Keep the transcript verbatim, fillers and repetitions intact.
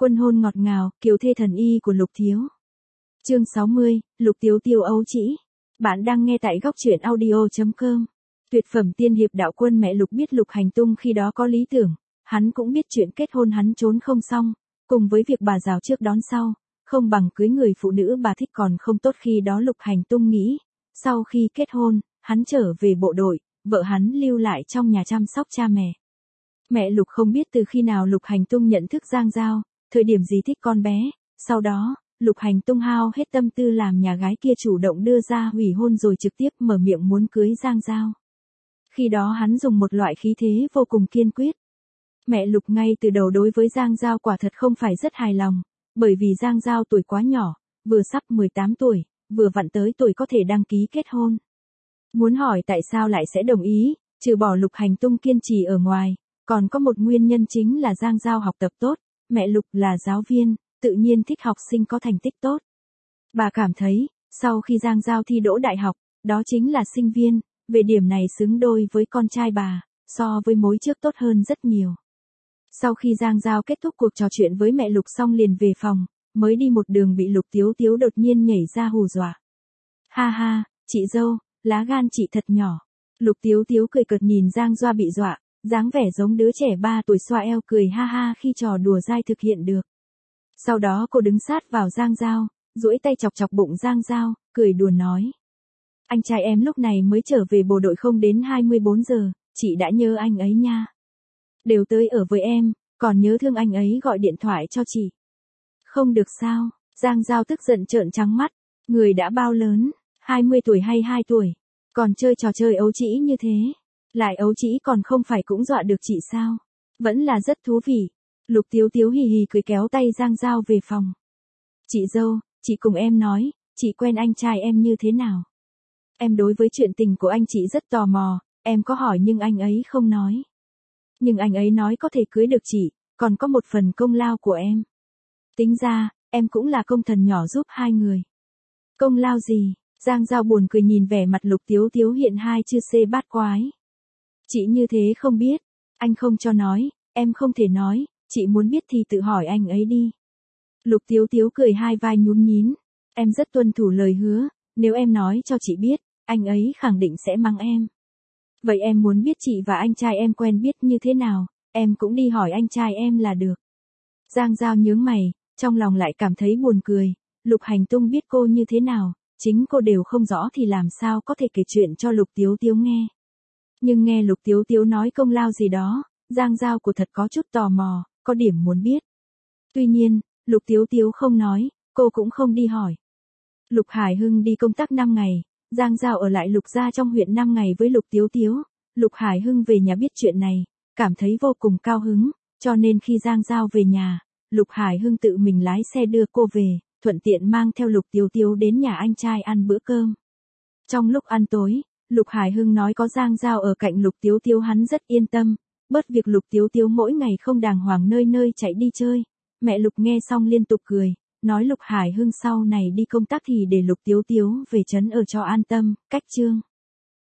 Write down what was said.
Quân hôn ngọt ngào, kiều thê thần y của Lục Thiếu. Chương sáu mươi, Lục Tiếu Tiếu ấu trĩ. Bạn đang nghe tại góc truyện audio chấm com. Tuyệt phẩm tiên hiệp đạo quân mẹ Lục biết Lục hành tung khi đó có lý tưởng, hắn cũng biết chuyện kết hôn hắn trốn không xong, cùng với việc bà rào trước đón sau, không bằng cưới người phụ nữ bà thích còn không tốt khi đó Lục hành tung nghĩ. Sau khi kết hôn, hắn trở về bộ đội, vợ hắn lưu lại trong nhà chăm sóc cha mẹ. Mẹ Lục không biết từ khi nào Lục hành tung nhận thức Giang Giao, thời điểm gì thích con bé, sau đó, Lục hành tung hao hết tâm tư làm nhà gái kia chủ động đưa ra hủy hôn rồi trực tiếp mở miệng muốn cưới Giang Giao. Khi đó hắn dùng một loại khí thế vô cùng kiên quyết. Mẹ Lục ngay từ đầu đối với Giang Giao quả thật không phải rất hài lòng, bởi vì Giang Giao tuổi quá nhỏ, vừa sắp mười tám tuổi, vừa vặn tới tuổi có thể đăng ký kết hôn. Muốn hỏi tại sao lại sẽ đồng ý, trừ bỏ Lục hành tung kiên trì ở ngoài, còn có một nguyên nhân chính là Giang Giao học tập tốt, mẹ Lục là giáo viên, tự nhiên thích học sinh có thành tích tốt. Bà cảm thấy, sau khi Giang Giao thi đỗ đại học, đó chính là sinh viên, về điểm này xứng đôi với con trai bà, so với mối trước tốt hơn rất nhiều. Sau khi Giang Giao kết thúc cuộc trò chuyện với mẹ Lục xong liền về phòng, mới đi một đường bị Lục Tiếu Tiếu đột nhiên nhảy ra hù dọa. Ha ha, chị dâu, lá gan chị thật nhỏ. Lục Tiếu Tiếu cười cợt nhìn Giang Giao bị dọa, dáng vẻ giống đứa trẻ ba tuổi xoa eo cười ha ha khi trò đùa dai thực hiện được. Sau đó cô đứng sát vào Giang Giao, duỗi tay chọc chọc bụng Giang Giao, cười đùa nói. Anh trai em lúc này mới trở về bộ đội không đến hai mươi bốn giờ, chị đã nhớ anh ấy nha. Đều tới ở với em, còn nhớ thương anh ấy gọi điện thoại cho chị. Không được sao, Giang Giao tức giận trợn trắng mắt, người đã bao lớn, hai mươi tuổi hay hai tuổi, còn chơi trò chơi ấu trĩ như thế. Lại ấu trĩ còn không phải cũng dọa được chị sao? Vẫn là rất thú vị. Lục Tiếu Tiếu hì hì cười kéo tay Giang Giao về phòng. Chị dâu, chị cùng em nói, chị quen anh trai em như thế nào? Em đối với chuyện tình của anh chị rất tò mò, em có hỏi nhưng anh ấy không nói. Nhưng anh ấy nói có thể cưới được chị, còn có một phần công lao của em. Tính ra, em cũng là công thần nhỏ giúp hai người. Công lao gì? Giang Giao buồn cười nhìn vẻ mặt Lục Tiếu Tiếu hiện hai chữ C bát quái. Chị như thế không biết, anh không cho nói, em không thể nói, chị muốn biết thì tự hỏi anh ấy đi. Lục Tiếu Tiếu cười hai vai nhún nhín, em rất tuân thủ lời hứa, nếu em nói cho chị biết, anh ấy khẳng định sẽ mắng em. Vậy em muốn biết chị và anh trai em quen biết như thế nào, em cũng đi hỏi anh trai em là được. Giang Giao nhướng mày, trong lòng lại cảm thấy buồn cười, Lục hành tung biết cô như thế nào, chính cô đều không rõ thì làm sao có thể kể chuyện cho Lục Tiếu Tiếu nghe. Nhưng nghe Lục Tiếu Tiếu nói công lao gì đó, Giang Giao của thật có chút tò mò, có điểm muốn biết. Tuy nhiên, Lục Tiếu Tiếu không nói, cô cũng không đi hỏi. Lục Hải Hưng đi công tác năm ngày, Giang Giao ở lại Lục gia trong huyện năm ngày với Lục Tiếu Tiếu. Lục Hải Hưng về nhà biết chuyện này, cảm thấy vô cùng cao hứng, cho nên khi Giang Giao về nhà, Lục Hải Hưng tự mình lái xe đưa cô về, thuận tiện mang theo Lục Tiếu Tiếu đến nhà anh trai ăn bữa cơm. Trong lúc ăn tối, Lục Hải Hưng nói có Giang Giao ở cạnh Lục Tiếu Tiếu hắn rất yên tâm, bớt việc Lục Tiếu Tiếu mỗi ngày không đàng hoàng nơi nơi chạy đi chơi. Mẹ Lục nghe xong liên tục cười, nói Lục Hải Hưng sau này đi công tác thì để Lục Tiếu Tiếu về trấn ở cho an tâm, cách chương.